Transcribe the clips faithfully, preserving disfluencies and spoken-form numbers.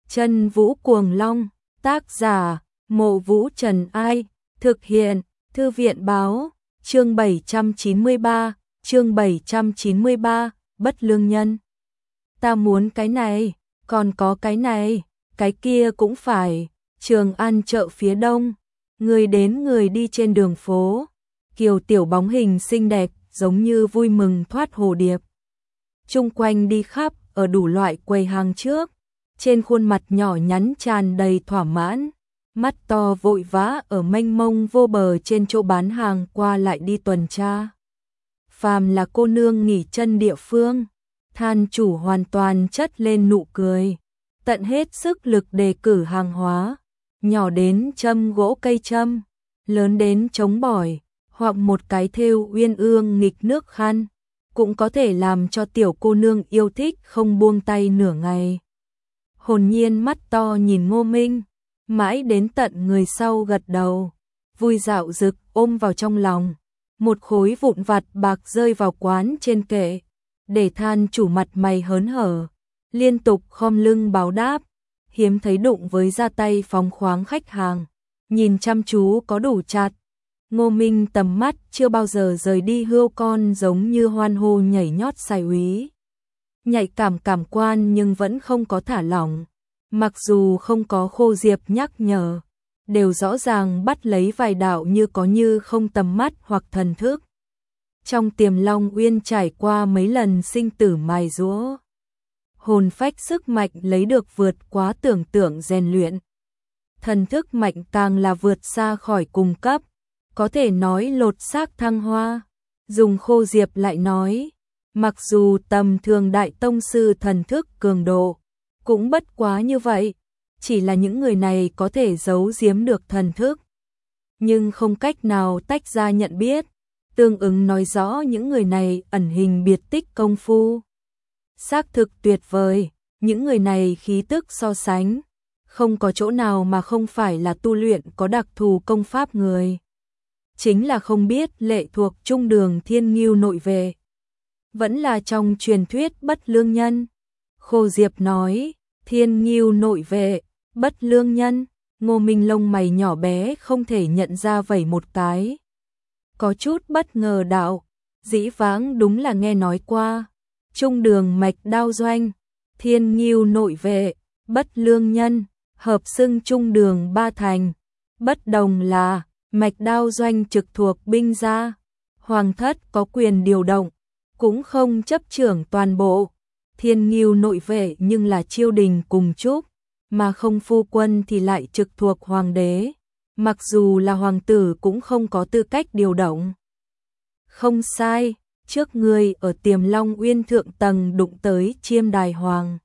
Chân Vũ Cuồng Long, tác giả, Mộ Vũ Trần Ai, thực hiện, Thư viện Báo, chương bảy trăm chín mươi ba, chương bảy trăm chín mươi ba, bất lương nhân. Ta muốn cái này, còn có cái này, cái kia cũng phải, Trường An chợ phía đông, người đến người đi trên đường phố, kiều tiểu bóng hình xinh đẹp, giống như vui mừng thoát hồ điệp. Chung quanh đi khắp, ở đủ loại quầy hàng trước, trên khuôn mặt nhỏ nhắn tràn đầy thỏa mãn, mắt to vội vã ở mênh mông vô bờ trên chỗ bán hàng qua lại đi tuần tra. Phàm là cô nương nghỉ chân địa phương, than chủ hoàn toàn chất lên nụ cười, tận hết sức lực đề cử hàng hóa, nhỏ đến châm gỗ cây châm, lớn đến chống bỏi, hoặc một cái thêu uyên ương nghịch nước khăn, cũng có thể làm cho tiểu cô nương yêu thích không buông tay nửa ngày. Hồn nhiên mắt to nhìn Ngô Minh, mãi đến tận người sau gật đầu, vui dạo dực ôm vào trong lòng, một khối vụn vặt bạc rơi vào quán trên kệ, để than chủ mặt mày hớn hở, liên tục khom lưng báo đáp, hiếm thấy đụng với ra tay phóng khoáng khách hàng, nhìn chăm chú có đủ chặt. Ngô Minh tầm mắt chưa bao giờ rời đi hươu con giống như hoan hô nhảy nhót sai úy. Nhạy cảm cảm quan nhưng vẫn không có thả lỏng, mặc dù không có Khô Diệp nhắc nhở, đều rõ ràng bắt lấy vài đạo như có như không tầm mắt hoặc thần thức. Trong Tiềm Long Uyên trải qua mấy lần sinh tử mài giũa, hồn phách sức mạnh lấy được vượt quá tưởng tượng rèn luyện. Thần thức mạnh càng là vượt xa khỏi cùng cấp, có thể nói lột xác thăng hoa. Dùng Khô Diệp lại nói, mặc dù tầm thường đại tông sư thần thức cường độ, cũng bất quá như vậy, chỉ là những người này có thể giấu giếm được thần thức, nhưng không cách nào tách ra nhận biết, tương ứng nói rõ những người này ẩn hình biệt tích công phu. Xác thực tuyệt vời, những người này khí tức so sánh, không có chỗ nào mà không phải là tu luyện có đặc thù công pháp người. Chính là không biết lệ thuộc trung đường Thiên Ngưu nội vệ, vẫn là trong truyền thuyết bất lương nhân. Khô Diệp nói, Thiên Ngưu nội vệ, bất lương nhân, Ngô Minh lông mày nhỏ bé không thể nhận ra vẩy một cái. Có chút bất ngờ đạo, dĩ vãng đúng là nghe nói qua, trung đường mạch đao doanh, Thiên Ngưu nội vệ, bất lương nhân, hợp xưng trung đường ba thành, bất đồng là mạch đao doanh trực thuộc binh gia, hoàng thất có quyền điều động, cũng không chấp trưởng toàn bộ. Thiên Ngưu nội vệ nhưng là triều đình cùng chúc, mà không phu quân thì lại trực thuộc hoàng đế, mặc dù là hoàng tử cũng không có tư cách điều động. Không sai, trước người ở Tiềm Long Uyên thượng tầng đụng tới Chiêm Đài Hoàng.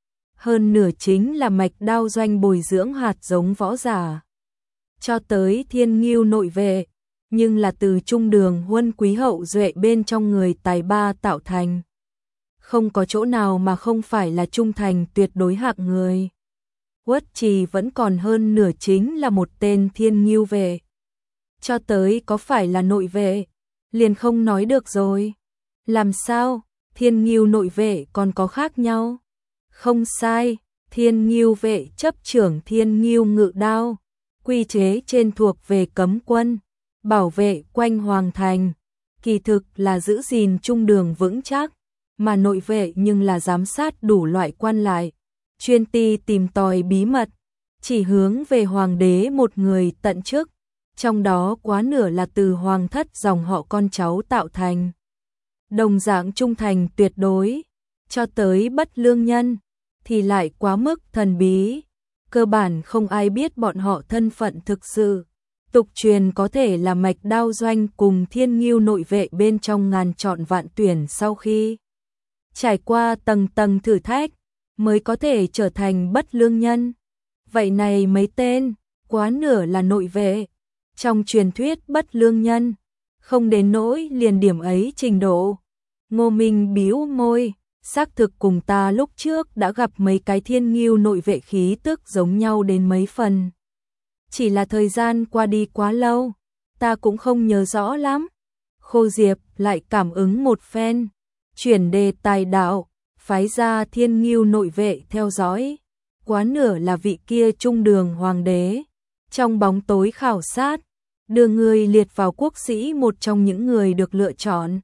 Hơn nửa chính là mạch đao doanh bồi dưỡng hạt giống võ giả. Cho tới Thiên Ngưu nội vệ, nhưng là từ trung đường huân quý hậu duệ bên trong người tài ba tạo thành. Không có chỗ nào mà không phải là trung thành tuyệt đối hạng người. Uất Trì vẫn còn hơn nửa chính là một tên Thiên Ngưu vệ. Cho tới có phải là nội vệ, liền không nói được rồi. Làm sao, Thiên Ngưu nội vệ còn có khác nhau? Không sai, Thiên Ngưu vệ chấp trưởng Thiên Ngưu ngự đao, quy chế trên thuộc về cấm quân, bảo vệ quanh hoàng thành, kỳ thực là giữ gìn trung đường vững chắc, mà nội vệ nhưng là giám sát đủ loại quan lại, chuyên ti tìm tòi bí mật, chỉ hướng về hoàng đế một người tận chức, trong đó quá nửa là từ hoàng thất dòng họ con cháu tạo thành. Đồng dạng trung thành tuyệt đối, cho tới bất lương nhân, thì lại quá mức thần bí, cơ bản không ai biết bọn họ thân phận thực sự. Tục truyền có thể là mạch đao doanh cùng Thiên Ngưu nội vệ bên trong ngàn chọn vạn tuyển sau khi trải qua tầng tầng thử thách, mới có thể trở thành bất lương nhân. Vậy này mấy tên, quá nửa là nội vệ, trong truyền thuyết bất lương nhân, không đến nỗi liền điểm ấy trình độ. Ngô Minh bĩu môi, xác thực cùng ta lúc trước đã gặp mấy cái Thiên Ngưu nội vệ khí tức giống nhau đến mấy phần. Chỉ là thời gian qua đi quá lâu, ta cũng không nhớ rõ lắm. Khô Diệp lại cảm ứng một phen, chuyển đề tài đạo, phái ra Thiên Ngưu nội vệ theo dõi. quá nửa là vị kia trung đường hoàng đế. Trong bóng tối khảo sát, đưa người liệt vào quốc sĩ một trong những người được lựa chọn.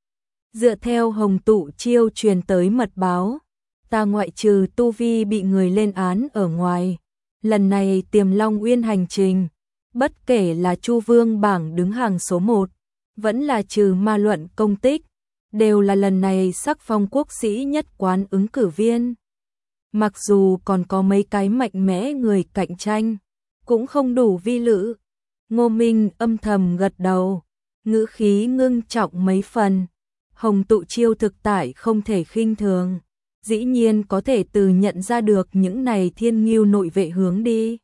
Dựa theo Hồng Tụ Chiêu truyền tới mật báo, ta ngoại trừ tu vi bị người lên án ở ngoài, lần này Tiềm Long Uyên hành trình, bất kể là Chu Vương bảng đứng hàng số một, vẫn là trừ ma luận công tích, đều là lần này sắc phong quốc sĩ nhất quán ứng cử viên. Mặc dù còn có mấy cái mạnh mẽ người cạnh tranh, cũng không đủ vi lự. Ngô Minh âm thầm gật đầu, ngữ khí ngưng trọng mấy phần. Hồng Tụ Chiêu thực tại không thể khinh thường, dĩ nhiên có thể từ nhận ra được những này thiên ngưu nội vệ hướng đi.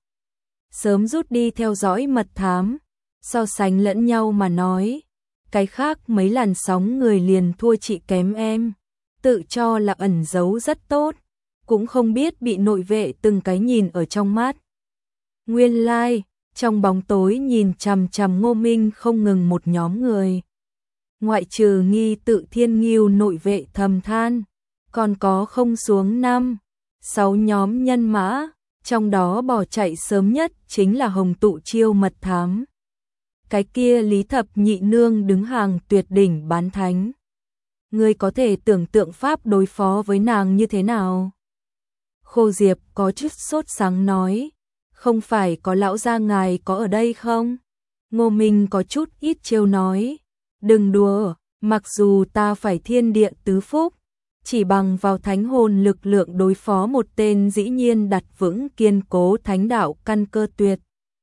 Sớm rút đi theo dõi mật thám, so sánh lẫn nhau mà nói. Cái khác mấy làn sóng người liền thua chị kém em, tự cho là ẩn giấu rất tốt, cũng không biết bị nội vệ từng cái nhìn ở trong mắt. Nguyên lai, like, trong bóng tối nhìn chằm chằm Ngô Minh không ngừng một nhóm người. Ngoại trừ nghi tự thiên ngưu nội vệ thầm than, còn có không xuống năm, sáu nhóm nhân mã, trong đó bỏ chạy sớm nhất chính là Hồng Tụ Chiêu mật thám. Cái kia Lý Thập Nhị Nương đứng hàng tuyệt đỉnh bán thánh. Ngươi có thể tưởng tượng pháp đối phó với nàng như thế nào? Khô Diệp có chút sốt sắng nói, không phải có lão gia ngài có ở đây không? Ngô Minh có chút ít trêu nói, đừng đùa, mặc dù ta phải thiên địa tứ phúc, chỉ bằng vào thánh hồn lực lượng đối phó một tên dĩ nhiên đặt vững kiên cố thánh đạo căn cơ tuyệt.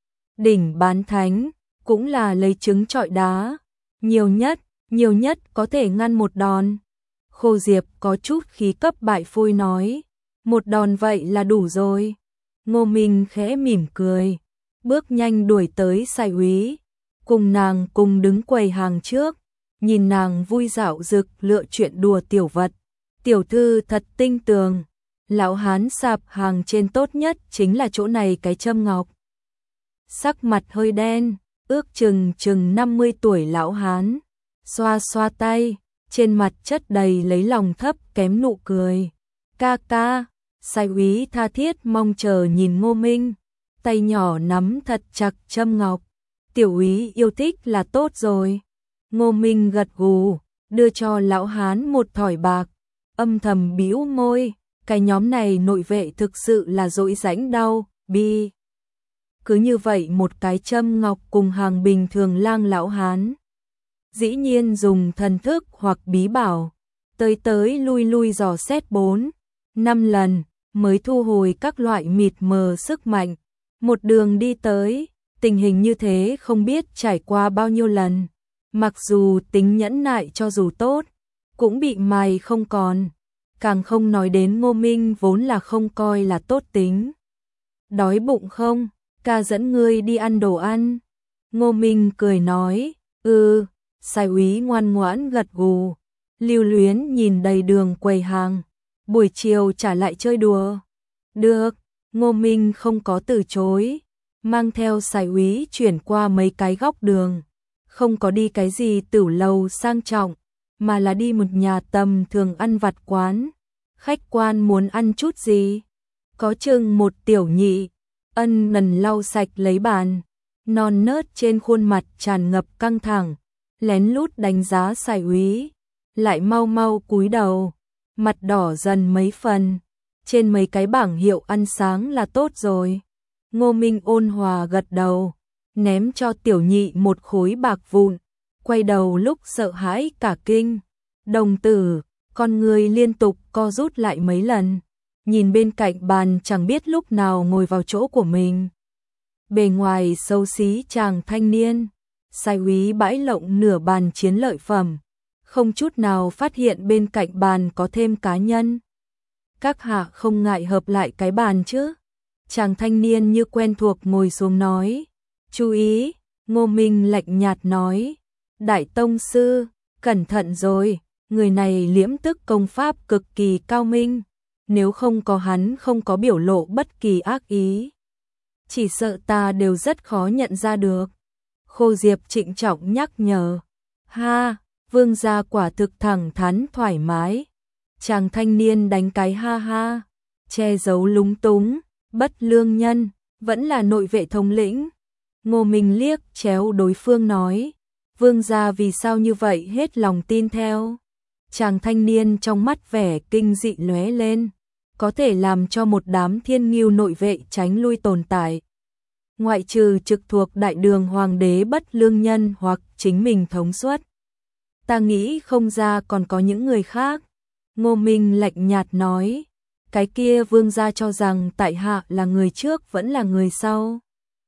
Đỉnh bán thánh, cũng là lấy trứng trọi đá, nhiều nhất, nhiều nhất có thể ngăn một đòn. Khô Diệp có chút khí cấp bại phôi nói, một đòn vậy là đủ rồi. Ngô Minh khẽ mỉm cười, bước nhanh đuổi tới Sai Úy, cùng nàng cùng đứng quầy hàng trước, nhìn nàng vui dạo dực lựa chuyện đùa tiểu vật. Tiểu thư thật tinh tường, lão hán sạp hàng trên tốt nhất chính là chỗ này cái châm ngọc. Sắc mặt hơi đen, ước chừng chừng năm mươi tuổi lão hán, xoa xoa tay, trên mặt chất đầy lấy lòng thấp kém nụ cười. Ca ca, Sai Úy tha thiết mong chờ nhìn Ngô Minh, tay nhỏ nắm thật chặt châm ngọc. Tiểu úy yêu thích là tốt rồi. Ngô Minh gật gù, đưa cho lão hán một thỏi bạc, âm thầm bĩu môi, cái nhóm này nội vệ thực sự là dỗi rãnh đau, bi. Cứ như vậy một cái châm ngọc cùng hàng bình thường lang lão hán. Dĩ nhiên dùng thần thức hoặc bí bảo, tới tới lui lui dò xét bốn, năm lần, mới thu hồi các loại mịt mờ sức mạnh. Một đường đi tới, tình hình như thế không biết trải qua bao nhiêu lần. Mặc dù tính nhẫn nại cho dù tốt, cũng bị mài không còn. Càng không nói đến Ngô Minh vốn là không coi là tốt tính. Đói bụng không? Ca dẫn ngươi đi ăn đồ ăn. Ngô Minh cười nói, ừ. Sai Úy ngoan ngoãn gật gù, lưu luyến nhìn đầy đường quầy hàng. Buổi chiều trả lại chơi đùa. Được, Ngô Minh không có từ chối, mang theo Sai Úy chuyển qua mấy cái góc đường. Không có đi cái gì tửu lầu sang trọng, mà là đi một nhà tầm thường ăn vặt quán. Khách quan muốn ăn chút gì? Có chừng một tiểu nhị, ân nần lau sạch lấy bàn, non nớt trên khuôn mặt tràn ngập căng thẳng, lén lút đánh giá Sai Úy, lại mau mau cúi đầu, mặt đỏ dần mấy phần. Trên mấy cái bảng hiệu ăn sáng là tốt rồi. Ngô Minh ôn hòa gật đầu, ném cho tiểu nhị một khối bạc vụn, quay đầu lúc sợ hãi cả kinh. Đồng tử, con người liên tục co rút lại mấy lần, nhìn bên cạnh bàn chẳng biết lúc nào ngồi vào chỗ của mình. Bề ngoài xấu xí chàng thanh niên, Sai Úy bãi lộng nửa bàn chiến lợi phẩm, không chút nào phát hiện bên cạnh bàn có thêm cá nhân. Các hạ không ngại hợp lại cái bàn chứ? Chàng thanh niên như quen thuộc ngồi xuống nói. Chú ý, Ngô Minh lạnh nhạt nói. Đại tông sư, cẩn thận rồi, người này liễm tức công pháp cực kỳ cao minh. Nếu không có hắn không có biểu lộ bất kỳ ác ý, chỉ sợ ta đều rất khó nhận ra được. Khô Diệp trịnh trọng nhắc nhở. Ha, vương gia quả thực thẳng thắn thoải mái. Chàng thanh niên đánh cái ha ha, che giấu lúng túng, Bất Lương Nhân, vẫn là nội vệ thống lĩnh. Ngô Minh liếc chéo đối phương nói, vương gia vì sao như vậy hết lòng tin theo. Chàng thanh niên trong mắt vẻ kinh dị lóe lên, có thể làm cho một đám thiên ngưu nội vệ tránh lui tồn tại. Ngoại trừ trực thuộc đại đường hoàng đế Bất Lương Nhân hoặc chính mình thống suất. Ta nghĩ không ra còn có những người khác. Ngô Minh lạnh nhạt nói, cái kia vương gia cho rằng tại hạ là người trước vẫn là người sau.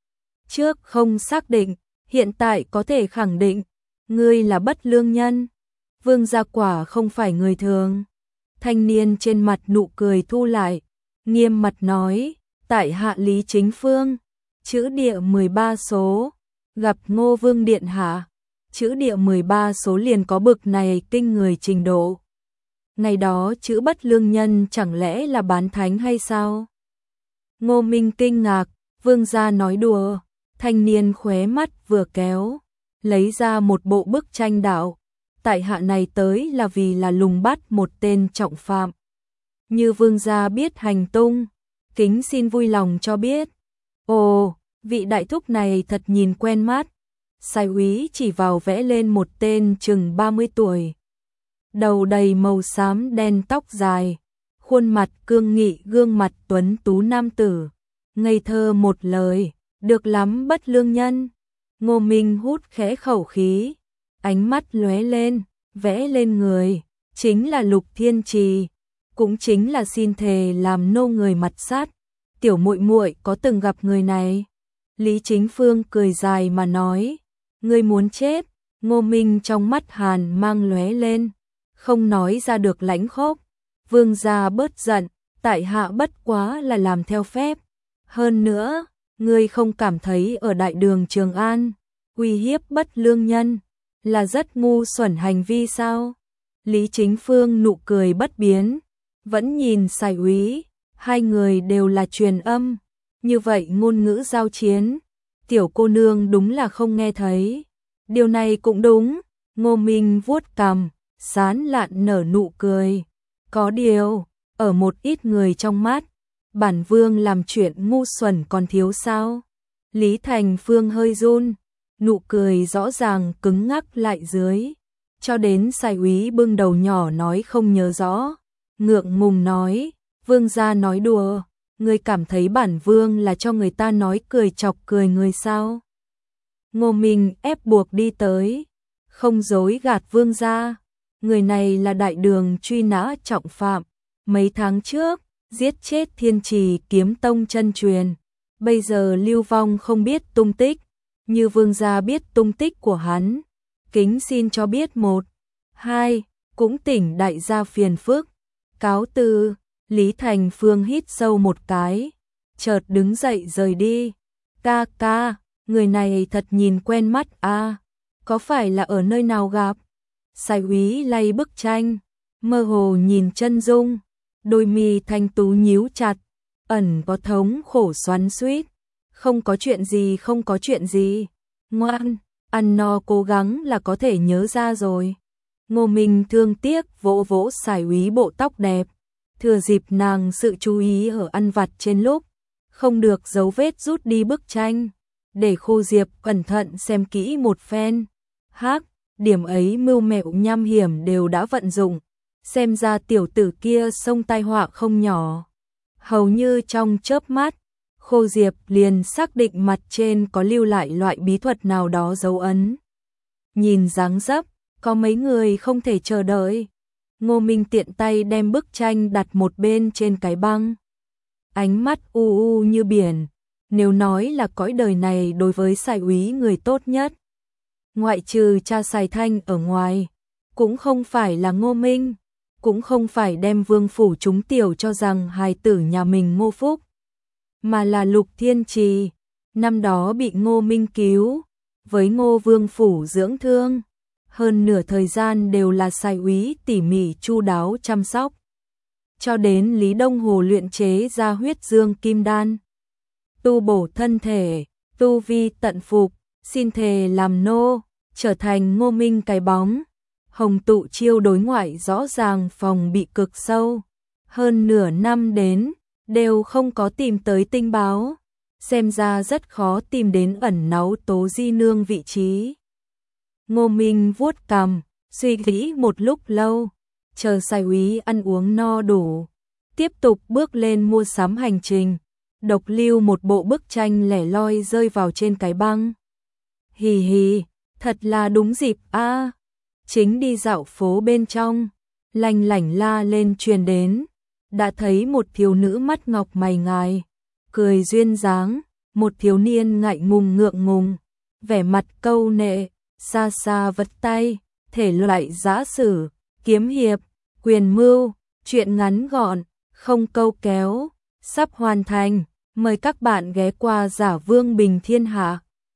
Trước không xác định, hiện tại có thể khẳng định, ngươi là Bất Lương Nhân. Vương gia quả không phải người thường. Thanh niên trên mặt nụ cười thu lại, nghiêm mặt nói, tại hạ Lý Chính Phương, chữ địa mười ba số, gặp Ngô Vương điện hạ. Chữ địa mười ba số liền có bực này kinh người trình độ. Ngày đó chữ Bất Lương Nhân chẳng lẽ là bán thánh hay sao? Ngô Minh kinh ngạc, vương gia nói đùa. Thanh niên khóe mắt vừa kéo, lấy ra một bộ bức tranh đạo. Tại hạ này tới là vì là lùng bắt một tên trọng phạm. Như vương gia biết hành tung, kính xin vui lòng cho biết. Ồ, vị đại thúc này thật nhìn quen mắt. Sai úy chỉ vào vẽ lên một tên chừng ba mươi tuổi. Đầu đầy màu xám đen tóc dài, khuôn mặt cương nghị gương mặt tuấn tú nam tử. Ngây thơ một lời, được lắm Bất Lương Nhân. Ngô Minh hút khẽ khẩu khí, ánh mắt lóe lên, vẽ lên người, chính là Lục Thiên Trì, cũng chính là xin thề làm nô người mặt sát. Tiểu muội muội có từng gặp người này? Lý Chính Phương cười dài mà nói, ngươi muốn chết. Ngô Minh trong mắt hàn mang lóe lên, không nói ra được lãnh khốc. Vương gia bớt giận, tại hạ bất quá là làm theo phép. Hơn nữa, ngươi không cảm thấy ở đại đường Trường An, uy hiếp Bất Lương Nhân là rất ngu xuẩn hành vi sao? Lý Chính Phương nụ cười bất biến, vẫn nhìn Sai úy, hai người đều là truyền âm, như vậy ngôn ngữ giao chiến, tiểu cô nương đúng là không nghe thấy. Điều này cũng đúng. Ngô Minh vuốt cằm, sán lạn nở nụ cười. Có điều, ở một ít người trong mắt, bản vương làm chuyện ngu xuẩn còn thiếu sao? Lý Thành Phương hơi run, nụ cười rõ ràng cứng ngắc lại dưới. Cho đến Sai úy bưng đầu nhỏ nói không nhớ rõ, ngượng ngùng nói, vương gia nói đùa, ngươi cảm thấy bản vương là cho người ta nói cười chọc cười người sao? Ngô Minh ép buộc đi tới, không dối gạt vương gia, người này là đại đường truy nã trọng phạm, mấy tháng trước giết chết Thiên Trì kiếm tông chân truyền, bây giờ lưu vong không biết tung tích. Như vương gia biết tung tích của hắn, kính xin cho biết một, hai, cũng tỉnh đại gia phiền phức. Cáo từ. Lý Thành Phương hít sâu một cái, chợt đứng dậy rời đi. Ca ca, người này thật nhìn quen mắt a, à, có phải là ở nơi nào gặp? Sai úy lay bức tranh, mơ hồ nhìn chân dung, đôi mi thanh tú nhíu chặt, ẩn có thống khổ xoắn xuýt. Không có chuyện gì, không có chuyện gì. Ngoan, ăn no cố gắng là có thể nhớ ra rồi. Ngô Minh thương tiếc vỗ vỗ Sai úy bộ tóc đẹp, thừa dịp nàng sự chú ý ở ăn vặt trên lúc, không được dấu vết rút đi bức tranh, để Khô Diệp cẩn thận xem kỹ một phen. Hắc, điểm ấy mưu mẹo nham hiểm đều đã vận dụng, xem ra tiểu tử kia xông tai họa không nhỏ. Hầu như trong chớp mắt, Khô Diệp liền xác định mặt trên có lưu lại loại bí thuật nào đó dấu ấn. Nhìn dáng dấp, có mấy người không thể chờ đợi. Ngô Minh tiện tay đem bức tranh đặt một bên trên cái băng. Ánh mắt u u như biển, nếu nói là cõi đời này đối với Sai úy người tốt nhất, ngoại trừ cha Sai Thanh ở ngoài, cũng không phải là Ngô Minh, cũng không phải đem vương phủ chúng tiểu cho rằng hài tử nhà mình Ngô Phúc, mà là Lục Thiên Trì, năm đó bị Ngô Minh cứu, với Ngô Vương phủ dưỡng thương, hơn nửa thời gian đều là Sai úy tỉ mỉ chu đáo chăm sóc, cho đến Lý Đông Hồ luyện chế ra huyết dương kim đan, tu bổ thân thể, tu vi tận phục, xin thề làm nô, trở thành Ngô Minh cái bóng. Hồng Tụ chiêu đối ngoại rõ ràng phòng bị cực sâu, hơn nửa năm đến, đều không có tìm tới tinh báo, xem ra rất khó tìm đến ẩn náu Tố Di Nương vị trí. Ngô Minh vuốt cằm, suy nghĩ một lúc lâu, chờ Sai úy ăn uống no đủ, tiếp tục bước lên mua sắm hành trình, độc lưu một bộ bức tranh lẻ loi rơi vào trên cái băng. Hì hì, thật là đúng dịp a. Chính đi dạo phố bên trong, lanh lảnh la lên truyền đến, đã thấy một thiếu nữ mắt ngọc mày ngài, cười duyên dáng, một thiếu niên ngại ngùng ngượng ngùng, vẻ mặt câu nệ, xa xa vất tay, thể loại giã sử, kiếm hiệp, quyền mưu, chuyện ngắn gọn, không câu kéo, sắp hoàn thành, mời các bạn ghé qua Giả Vương Bình Thiên Hạ.